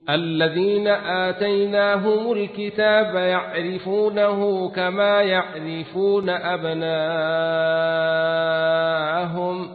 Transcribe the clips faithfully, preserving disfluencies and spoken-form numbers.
الذين آتيناهم الكتاب يعرفونه كما يعرفون أبناءهم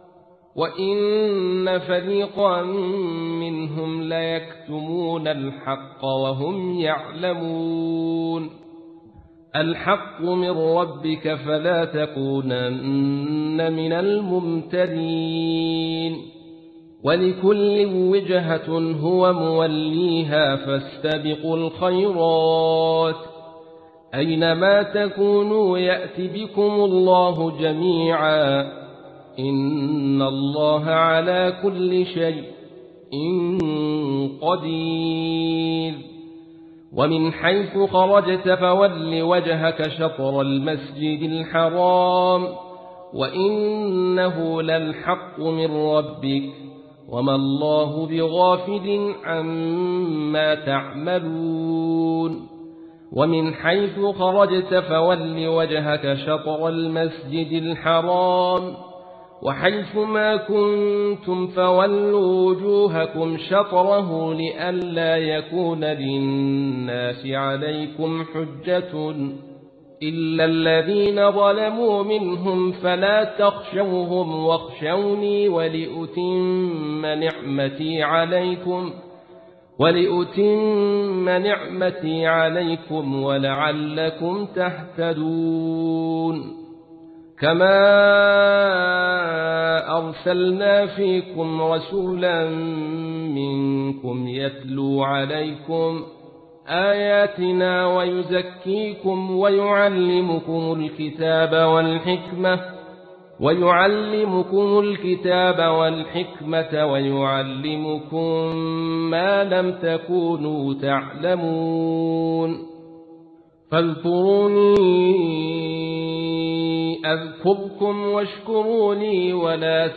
وإن فريقا منهم ليكتمون الحق وهم يعلمون. الحق من ربك فلا تكونن من الممترين. ولكل وجهة هو موليها فاستبقوا الخيرات أينما تكونوا يأت بكم الله جميعا إن الله على كل شيء قدير. ومن حيث خرجت فول وجهك شطر المسجد الحرام وإنه للحق من ربك وما الله بغافل عما تعملون. ومن حيث خرجت فول وجهك شطر المسجد الحرام وحيث ما كنتم فولوا وجوهكم شطره لئلا يكون للناس عليكم حجة إلا الذين ظلموا منهم فلا تخشوهم واخشوني ولأتم نعمتي عليكم ولأتم نعمتي عليكم ولعلكم تهتدون. كما أرسلنا فيكم رسولا منكم يتلو عليكم آياتنا ويزكيكم ويعلمكم الكتاب والحكمة ويعلمكم الكتاب والحكمة ويعلمكم ما لم تكونوا تعلمون. فاذكروني أذكركم واشكروني ولا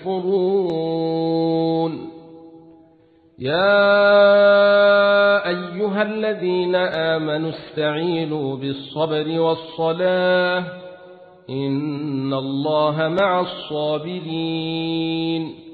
تكفرون. يا أيها الذين آمنوا استعينوا بالصبر والصلاة إن الله مع الصابرين.